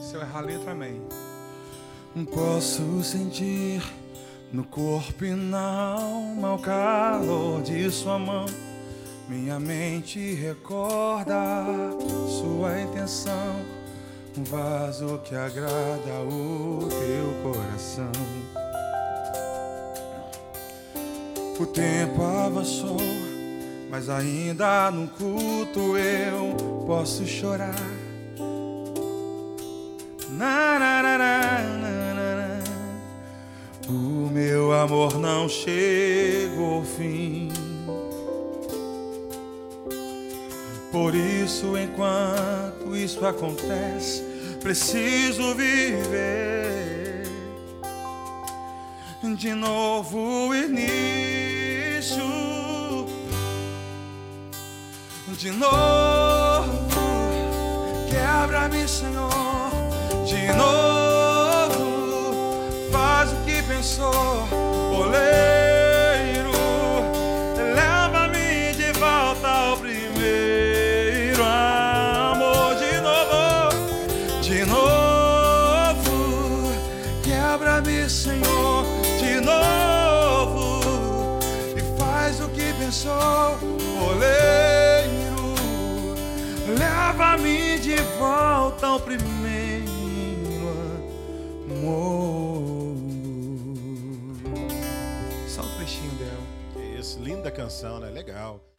Se eu errar a letra, amém. Posso sentir no corpo e na alma o calor de sua mão. Minha mente recorda sua intenção, um vaso que agrada o teu coração. O tempo avançou, mas ainda no culto eu posso chorar. O meu amor não chegou ao fim. Por isso, enquanto isso acontece, preciso viver de novo o início. De novo, quebra-me, Senhor. De novo, faz o que pensou, oleiro. Leva-me de volta ao primeiro amor. De novo, quebra-me, Senhor. De novo, e faz o que pensou, oleiro. Leva-me de volta ao primeiro amor. Só um trechinho dela. Que isso, linda canção, né? Legal.